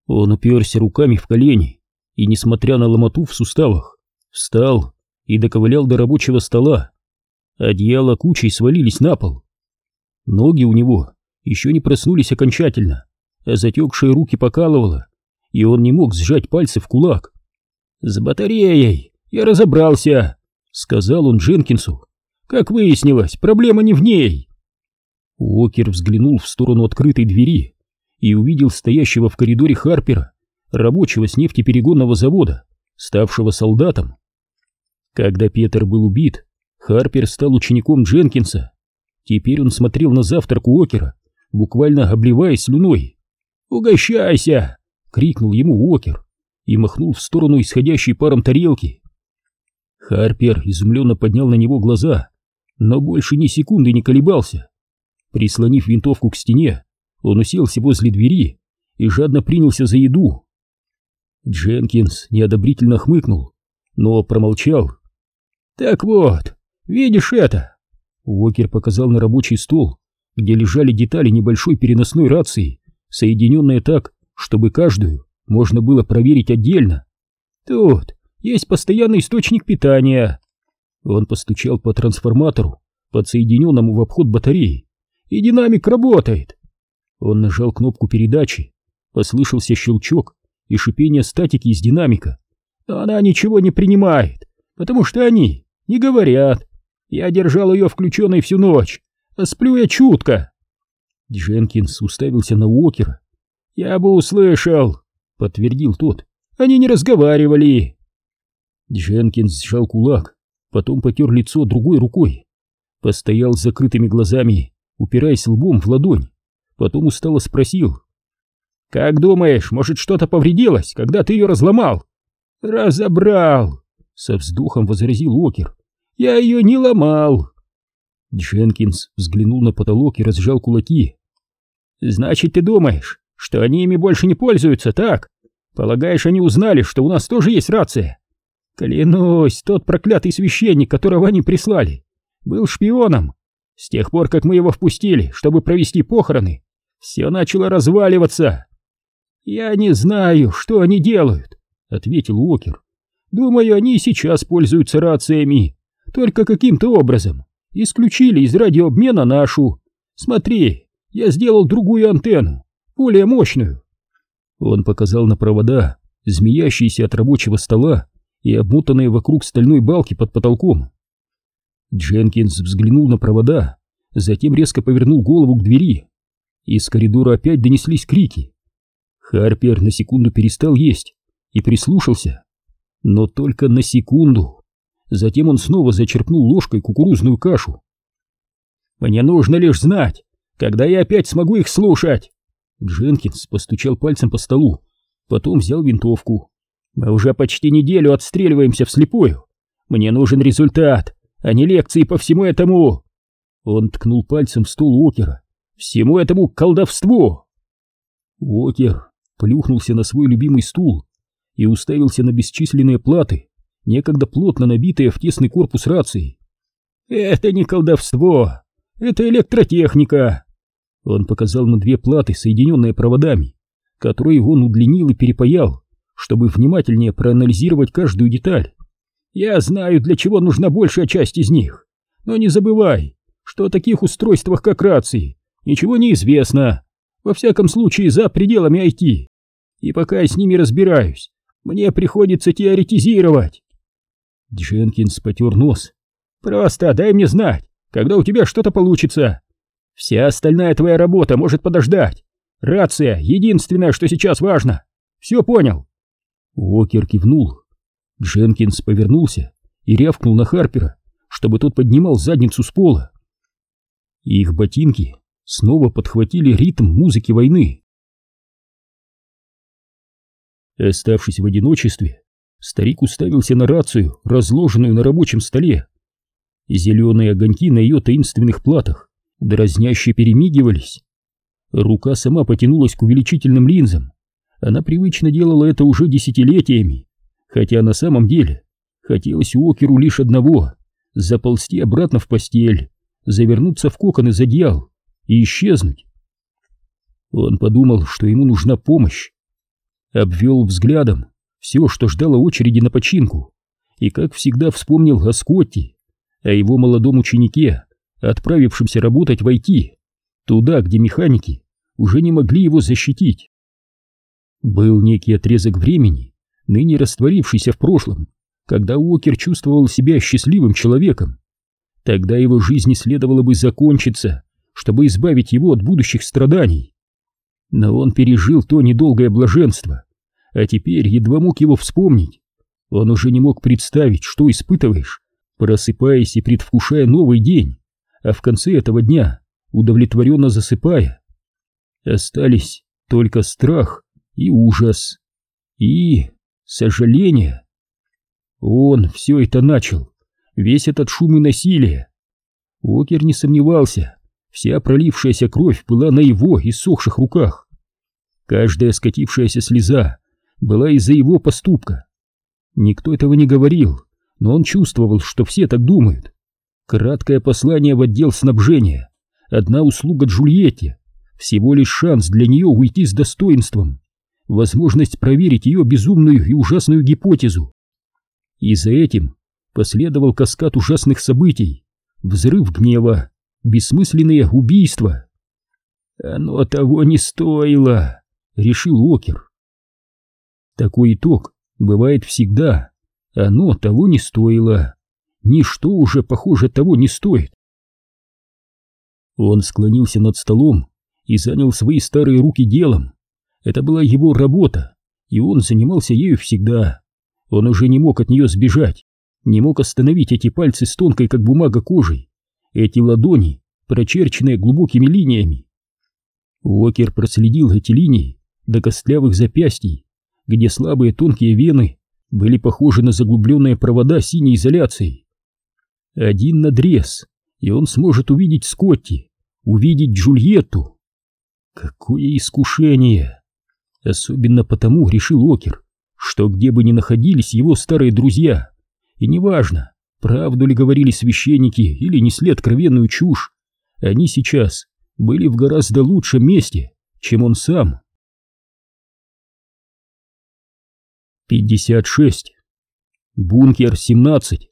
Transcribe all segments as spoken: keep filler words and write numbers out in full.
Он уперся руками в колени и, несмотря на ломоту в суставах, встал и доковылял до рабочего стола. Одеяла кучей свалились на пол. Ноги у него еще не проснулись окончательно, а затекшие руки покалывало, и он не мог сжать пальцы в кулак. «С батареей я разобрался», — сказал он Дженкинсу. «Как выяснилось, проблема не в ней». Уокер взглянул в сторону открытой двери и увидел стоящего в коридоре Харпера, рабочего с нефтеперегонного завода, ставшего солдатом. Когда Петер был убит, Харпер стал учеником Дженкинса. Теперь он смотрел на завтрак Уокера, буквально обливаясь слюной. «Угощайся!» — крикнул ему Уокер и махнул в сторону исходящей паром тарелки. Харпер изумленно поднял на него глаза, но больше ни секунды не колебался. Прислонив винтовку к стене, он уселся возле двери и жадно принялся за еду. Дженкинс неодобрительно хмыкнул, но промолчал. «Так вот, видишь это?» Уокер показал на рабочий стол, где лежали детали небольшой переносной рации, соединенные так, чтобы каждую можно было проверить отдельно. «Тут есть постоянный источник питания». Он постучал по трансформатору, подсоединенному в обход батареи, и динамик работает. Он нажал кнопку передачи, послышался щелчок и шипение статики из динамика, но она ничего не принимает, потому что они не говорят. Я держал ее включенной всю ночь, а сплю я чутко. Дженкинс уставился на Уокера. «Я бы услышал», — подтвердил тот. «Они не разговаривали». Дженкинс сжал кулак, потом потер лицо другой рукой, постоял с закрытыми глазами, упираясь лбом в ладонь, потом устало спросил: «Как думаешь, может, что-то повредилось, когда ты ее разломал?» «Разобрал», — со вздохом возразил Уокер. «Я ее не ломал». Дженкинс взглянул на потолок и разжал кулаки. «Значит, ты думаешь, что они ими больше не пользуются, так? Полагаешь, они узнали, что у нас тоже есть рация? Клянусь, тот проклятый священник, которого они прислали, был шпионом. С тех пор, как мы его впустили, чтобы провести похороны, все начало разваливаться». «Я не знаю, что они делают», — ответил Уокер. «Думаю, они и сейчас пользуются рациями, только каким-то образом исключили из радиообмена нашу. Смотри, я сделал другую антенну, более мощную». Он показал на провода, змеящиеся от рабочего стола и обмотанные вокруг стальной балки под потолком. Дженкинс взглянул на провода, затем резко повернул голову к двери. Из коридора опять донеслись крики. Харпер на секунду перестал есть и прислушался, но только на секунду. Затем он снова зачерпнул ложкой кукурузную кашу. «Мне нужно лишь знать, когда я опять смогу их слушать!» Дженкинс постучал пальцем по столу, потом взял винтовку. «Мы уже почти неделю отстреливаемся вслепую. Мне нужен результат, а не лекции по всему этому!» Он ткнул пальцем в стол Уокера. «Всему этому колдовству!» Уокер плюхнулся на свой любимый стул и уставился на бесчисленные платы, некогда плотно набитые в тесный корпус рации. «Это не колдовство, это электротехника!» Он показал на две платы, соединенные проводами, которые он удлинил и перепаял, чтобы внимательнее проанализировать каждую деталь. «Я знаю, для чего нужна большая часть из них, но не забывай, что о таких устройствах, как рации, ничего не известно, во всяком случае за пределами ай ти, и пока я с ними разбираюсь, мне приходится теоретизировать». Дженкинс потер нос. «Просто дай мне знать, когда у тебя что-то получится. Вся остальная твоя работа может подождать. Рация — единственное, что сейчас важно. Все понял?» Уокер кивнул. Дженкинс повернулся и рявкнул на Харпера, чтобы тот поднимал задницу с пола. Их ботинки снова подхватили ритм музыки войны. Оставшись в одиночестве, старик уставился на рацию, разложенную на рабочем столе. Зеленые огоньки на ее таинственных платах дразняще перемигивались. Рука сама потянулась к увеличительным линзам. Она привычно делала это уже десятилетиями, хотя на самом деле хотелось Уокеру лишь одного — заползти обратно в постель, завернуться в кокон из одеял и исчезнуть. Он подумал, что ему нужна помощь. обвел взглядом все, что ждало очереди на починку, и, как всегда, вспомнил о Скотти, о его молодом ученике, отправившемся работать в ай ти, туда, где механики уже не могли его защитить. Был некий отрезок времени, ныне растворившийся в прошлом, когда Уокер чувствовал себя счастливым человеком. Тогда его жизни следовало бы закончиться, чтобы избавить его от будущих страданий. Но он пережил то недолгое блаженство, а теперь едва мог его вспомнить. Он уже не мог представить, что испытываешь, просыпаясь и предвкушая новый день, а в конце этого дня удовлетворенно засыпая. Остались только страх и ужас, и сожаление. Он все это начал, весь этот шум и насилие. Уокер не сомневался, вся пролившаяся кровь была на его иссохших руках. Каждая скатившаяся слеза была из-за его поступка. Никто этого не говорил, но он чувствовал, что все так думают. Краткое послание в отдел снабжения, одна услуга Джульетте, всего лишь шанс для нее уйти с достоинством, возможность проверить ее безумную и ужасную гипотезу. И за этим последовал каскад ужасных событий, взрыв гнева, бессмысленные убийства. «Оно того не стоило», — решил Уокер. Такой итог бывает всегда. Оно того не стоило. Ничто уже, похоже, того не стоит. Он склонился над столом и занял свои старые руки делом. Это была его работа, и он занимался ею всегда. Он уже не мог от нее сбежать, не мог остановить эти пальцы с тонкой, как бумага, кожей, эти ладони, прочерченные глубокими линиями. Уокер проследил эти линии до костлявых запястий, где слабые тонкие вены были похожи на заглубленные провода синей изоляцией. Один надрез, и он сможет увидеть Скотти, увидеть Джульетту. Какое искушение! Особенно потому, решил Уокер, что где бы ни находились его старые друзья, и неважно, правду ли говорили священники или несли откровенную чушь, они сейчас были в гораздо лучшем месте, чем он сам. пятьдесят шесть. Бункер семнадцать.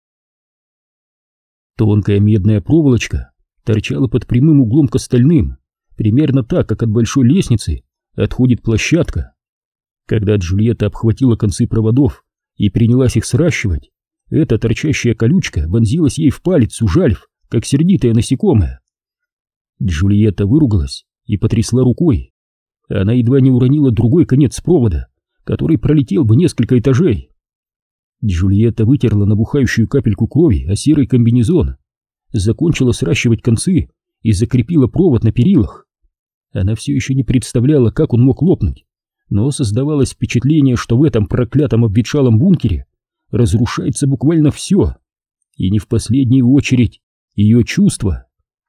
Тонкая медная проволочка торчала под прямым углом к остальным, примерно так, как от большой лестницы отходит площадка. Когда Джульетта обхватила концы проводов и принялась их сращивать, эта торчащая колючка вонзилась ей в палец, ужалив, как сердитое насекомое. Джульетта выругалась и потрясла рукой. Она едва не уронила другой конец провода, который пролетел бы несколько этажей. Джульетта вытерла набухающую капельку крови о серый комбинезон, закончила сращивать концы и закрепила провод на перилах. Она все еще не представляла, как он мог лопнуть, но создавалось впечатление, что в этом проклятом обветшалом бункере разрушается буквально все, и не в последнюю очередь ее чувства.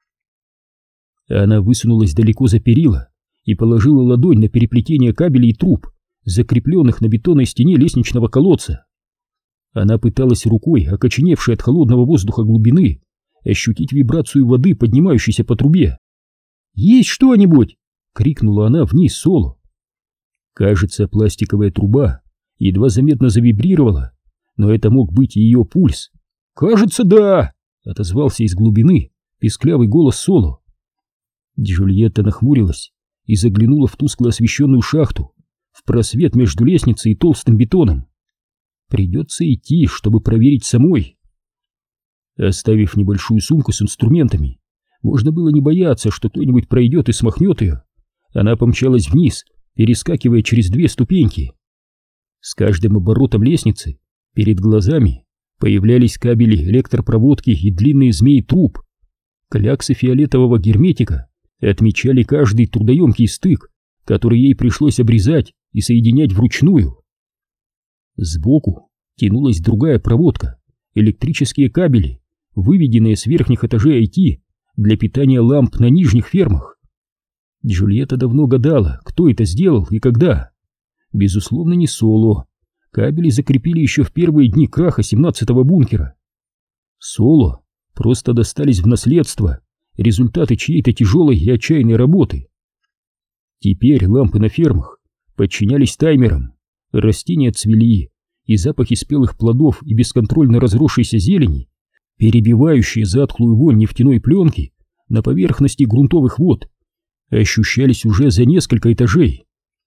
Она высунулась далеко за перила и положила ладонь на переплетение кабелей и труб, закрепленных на бетонной стене лестничного колодца. Она пыталась рукой, окоченевшей от холодного воздуха глубины, ощутить вибрацию воды, поднимающейся по трубе. «Есть что-нибудь?» — крикнула она вниз Соло. Кажется, пластиковая труба едва заметно завибрировала, но это мог быть и ее пульс. «Кажется, да!» — отозвался из глубины песклявый голос Соло. Джульетта нахмурилась и заглянула в тускло освещенную шахту, в просвет между лестницей и толстым бетоном. Придется идти, чтобы проверить самой. Оставив небольшую сумку с инструментами, можно было не бояться, что кто-нибудь пройдет и смахнет ее. Она помчалась вниз, перескакивая через две ступеньки. С каждым оборотом лестницы перед глазами появлялись кабели электропроводки и длинные змеи труб. Кляксы фиолетового герметика отмечали каждый трудоемкий стык, который ей пришлось обрезать и соединять вручную. Сбоку тянулась другая проводка, электрические кабели, выведенные с верхних этажей ай ти для питания ламп на нижних фермах. Джульетта давно гадала, кто это сделал и когда. Безусловно, не Соло. Кабели закрепили еще в первые дни краха семнадцатого бункера. Соло просто достались в наследство, результаты чьей-то тяжелой и отчаянной работы. Теперь лампы на фермах подчинялись таймерам, растения цвели, и запахи спелых плодов и бесконтрольно разросшейся зелени, перебивающие затхлую вонь нефтяной пленки на поверхности грунтовых вод, ощущались уже за несколько этажей.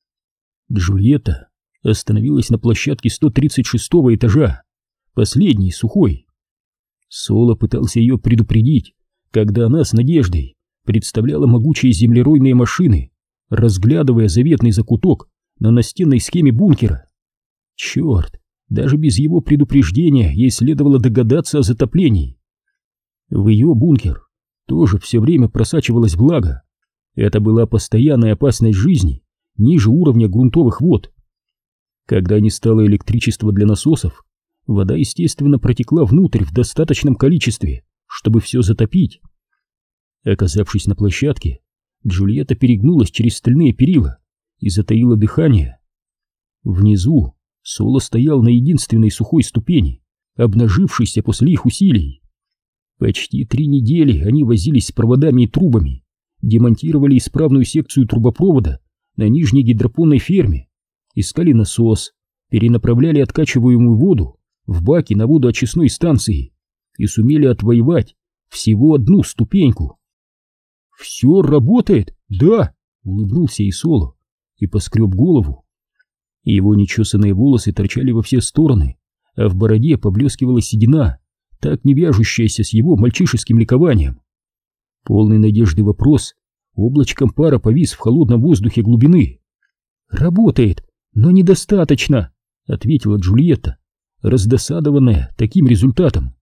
Джульетта остановилась на площадке сто тридцать шестого этажа, последней, сухой. Соло пытался ее предупредить, когда она с надеждой представляла могучие землеройные машины, разглядывая заветный закуток на настенной схеме бункера. Черт, даже без его предупреждения ей следовало догадаться о затоплении. В ее бункер тоже все время просачивалась влага. Это была постоянная опасность жизни ниже уровня грунтовых вод. Когда не стало электричества для насосов, вода, естественно, протекла внутрь в достаточном количестве, чтобы все затопить. Оказавшись на площадке, Джульетта перегнулась через стальные перила и затаила дыхание. Внизу Соло стоял на единственной сухой ступени, обнажившейся после их усилий. Почти три недели они возились с проводами и трубами, демонтировали исправную секцию трубопровода на нижней гидропонной ферме, искали насос, перенаправляли откачиваемую воду в баки на водоочистной станции и сумели отвоевать всего одну ступеньку. «Все работает, да!» — улыбнулся и Соло и поскреб голову. Его нечесанные волосы торчали во все стороны, а в бороде поблескивала седина, так не вяжущаяся с его мальчишеским ликованием. Полный надежды вопрос облачком пара повис в холодном воздухе глубины. «Работает, но недостаточно», — ответила Джульетта, раздосадованная таким результатом.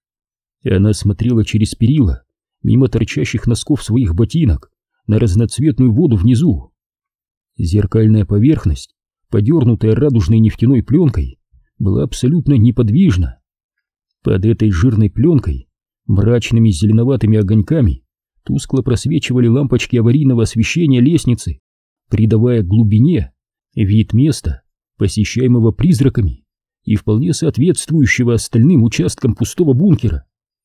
И она смотрела через перила, мимо торчащих носков своих ботинок, на разноцветную воду внизу. Зеркальная поверхность, подернутая радужной нефтяной пленкой, была абсолютно неподвижна. Под этой жирной пленкой мрачными зеленоватыми огоньками тускло просвечивали лампочки аварийного освещения лестницы, придавая глубине вид места, посещаемого призраками и вполне соответствующего остальным участкам пустого бункера.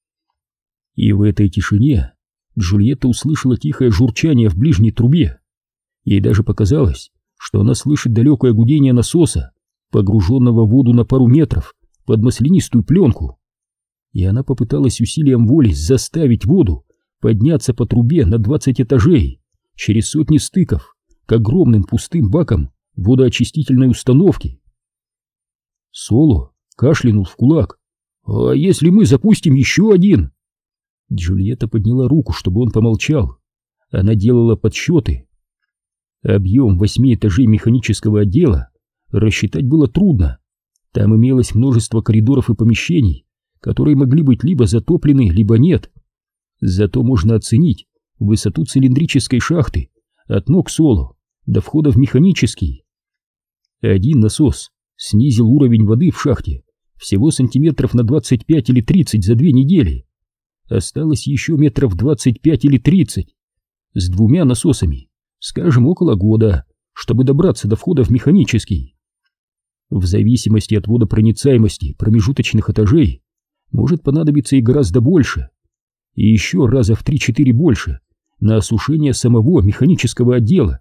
И в этой тишине Джульетта услышала тихое журчание в ближней трубе. Ей даже показалось, что она слышит далекое гудение насоса, погруженного в воду на пару метров под маслянистую пленку. И она попыталась усилием воли заставить воду подняться по трубе на двадцать этажей, через сотни стыков, к огромным пустым бакам водоочистительной установки. Соло кашлянул в кулак. «А если мы запустим еще один?» Джульетта подняла руку, чтобы он помолчал. Она делала подсчеты. Объем восьми этажей механического отдела рассчитать было трудно. Там имелось множество коридоров и помещений, которые могли быть либо затоплены, либо нет. Зато можно оценить высоту цилиндрической шахты от ног Соло до входа в механический. Один насос снизил уровень воды в шахте всего сантиметров на двадцать пять или тридцать за две недели. Осталось еще метров двадцать пять или тридцать. С двумя насосами, скажем, около года, чтобы добраться до входа в механический. В зависимости от водопроницаемости промежуточных этажей может понадобиться и гораздо больше, и еще раза в три-четыре больше на осушение самого механического отдела.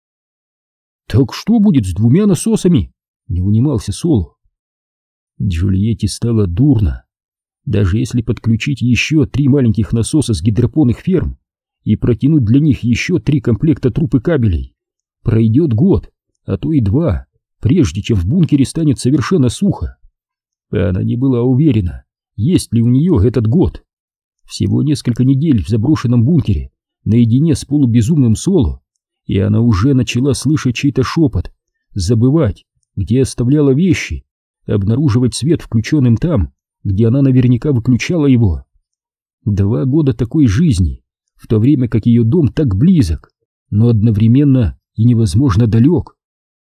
«Так что будет с двумя насосами?» — не унимался Соло. Джульетте стало дурно. Даже если подключить еще три маленьких насоса с гидропонных ферм и протянуть для них еще три комплекта труб и кабелей, пройдет год, а то и два, прежде чем в бункере станет совершенно сухо. А она не была уверена, есть ли у нее этот год. Всего несколько недель в заброшенном бункере, наедине с полубезумным Соло, и она уже начала слышать чей-то шепот, забывать, где оставляла вещи, обнаруживать свет включенным там, где она наверняка выключала его. Два года такой жизни, в то время как ее дом так близок, но одновременно и невозможно далек.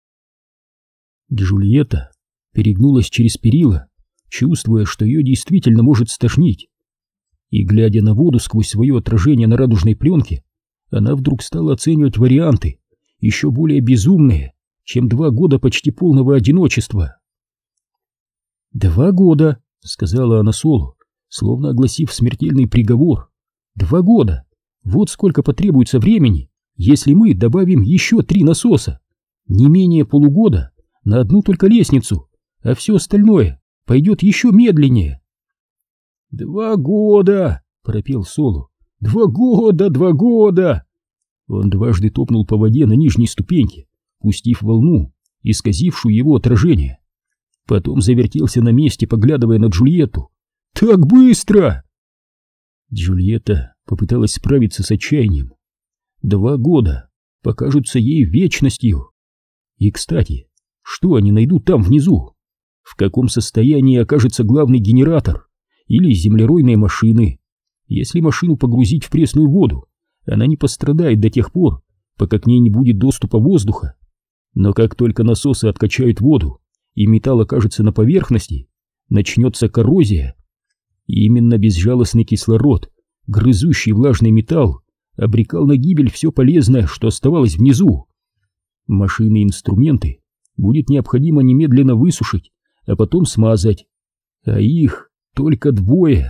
Джульетта перегнулась через перила, чувствуя, что ее действительно может стошнить. И, глядя на воду сквозь свое отражение на радужной пленке, она вдруг стала оценивать варианты, еще более безумные, чем два года почти полного одиночества. «Два года», — сказала она Соло, словно огласив смертельный приговор. «Два года! Вот сколько потребуется времени, если мы добавим еще три насоса. Не менее полугода на одну только лестницу, а все остальное пойдет еще медленнее. «Два года!» — пропел Соло. «Два года, два года!» Он дважды топнул по воде на нижней ступеньке, пустив волну, исказившую его отражение. Потом завертелся на месте, поглядывая на Джульетту. «Так быстро!» Джульетта попыталась справиться с отчаянием. Два года покажутся ей вечностью. И, кстати, что они найдут там внизу? В каком состоянии окажется главный генератор или землеройные машины? Если машину погрузить в пресную воду, она не пострадает до тех пор, пока к ней не будет доступа воздуха. Но как только насосы откачают воду и металл окажется на поверхности, начнется коррозия. И именно безжалостный кислород, грызущий влажный металл, обрекал на гибель все полезное, что оставалось внизу. Машины и инструменты будет необходимо немедленно высушить, а потом смазать. А их только двое.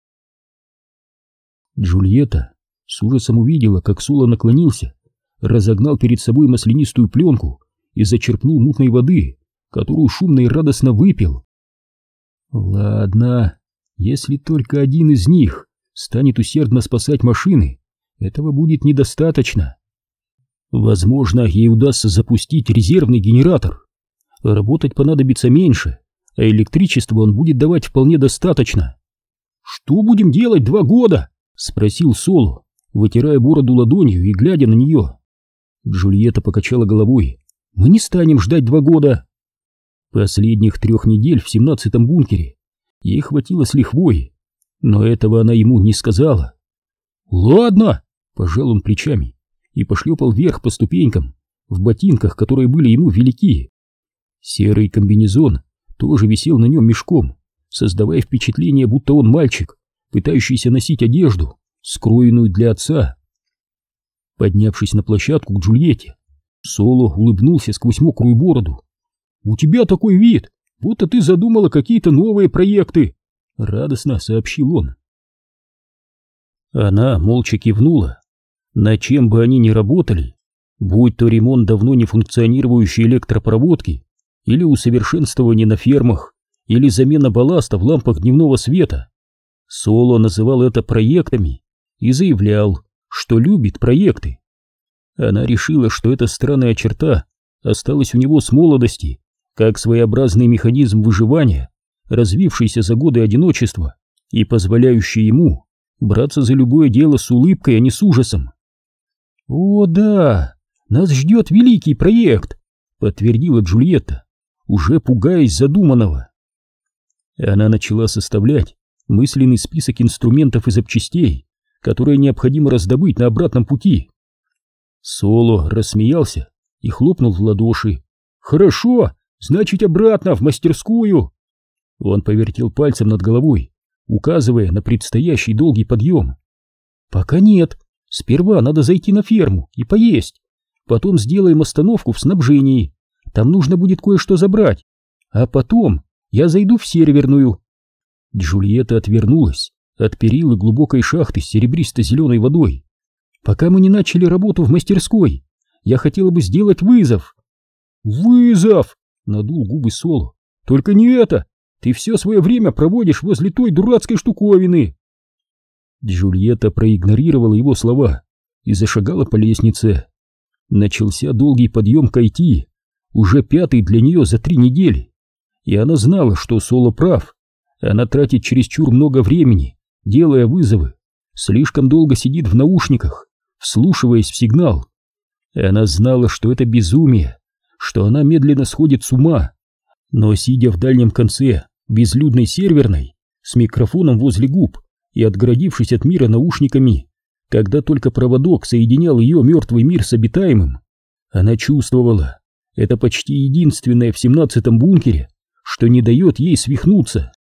Джульетта с ужасом увидела, как Соло наклонился, разогнал перед собой маслянистую пленку и зачерпнул мутной воды, которую шумно и радостно выпил. Ладно, если только один из них станет усердно спасать машины, этого будет недостаточно. Возможно, ей удастся запустить резервный генератор. Работать понадобится меньше, а электричество он будет давать вполне достаточно. «Что будем делать два года?» — спросил Соло, вытирая бороду ладонью и глядя на нее. Джульетта покачала головой. «Мы не станем ждать два года». Последних трех недель в семнадцатом бункере ей хватило с лихвой, но этого она ему не сказала. «Ладно», — пожал он плечами и пошлепал вверх по ступенькам в ботинках, которые были ему велики. Серый комбинезон тоже висел на нем мешком, создавая впечатление, будто он мальчик, пытающийся носить одежду, скроенную для отца. Поднявшись на площадку к Джульетте, Соло улыбнулся сквозь мокрую бороду. «У тебя такой вид, будто ты задумала какие-то новые проекты», — радостно сообщил он. Она молча кивнула. На чем бы они ни работали, будь то ремонт давно не функционирующей электропроводки, или усовершенствование на фермах, или замена балласта в лампах дневного света, Соло называл это проектами и заявлял, что любит проекты. Она решила, что эта странная черта осталась у него с молодости, как своеобразный механизм выживания, развившийся за годы одиночества и позволяющий ему браться за любое дело с улыбкой, а не с ужасом. «О да, нас ждет великий проект», — подтвердила Джульетта, уже пугаясь задуманного. Она начала составлять мысленный список инструментов и запчастей, которые необходимо раздобыть на обратном пути. Соло рассмеялся и хлопнул в ладоши. «Хорошо, значит, обратно в мастерскую!» Он повертел пальцем над головой, указывая на предстоящий долгий подъем. «Пока нет. Сперва надо зайти на ферму и поесть. Потом сделаем остановку в снабжении. Там нужно будет кое-что забрать. А потом я зайду в серверную». Джульетта отвернулась от перил и глубокой шахты с серебристо-зеленой водой. «Пока мы не начали работу в мастерской, я хотела бы сделать вызов». «Вызов!» — надул губы Соло. «Только не это! Ты все свое время проводишь возле той дурацкой штуковины!» Джульетта проигнорировала его слова и зашагала по лестнице. Начался долгий подъем к ай ти, уже пятый для нее за три недели. И она знала, что Соло прав. Она тратит чересчур много времени, делая вызовы, слишком долго сидит в наушниках, вслушиваясь в сигнал. Она знала, что это безумие, что она медленно сходит с ума. Но сидя в дальнем конце безлюдной серверной, с микрофоном возле губ и отгородившись от мира наушниками, когда только проводок соединял ее мертвый мир с обитаемым, она чувствовала, это почти единственное в семнадцатом бункере, что не дает ей свихнуться.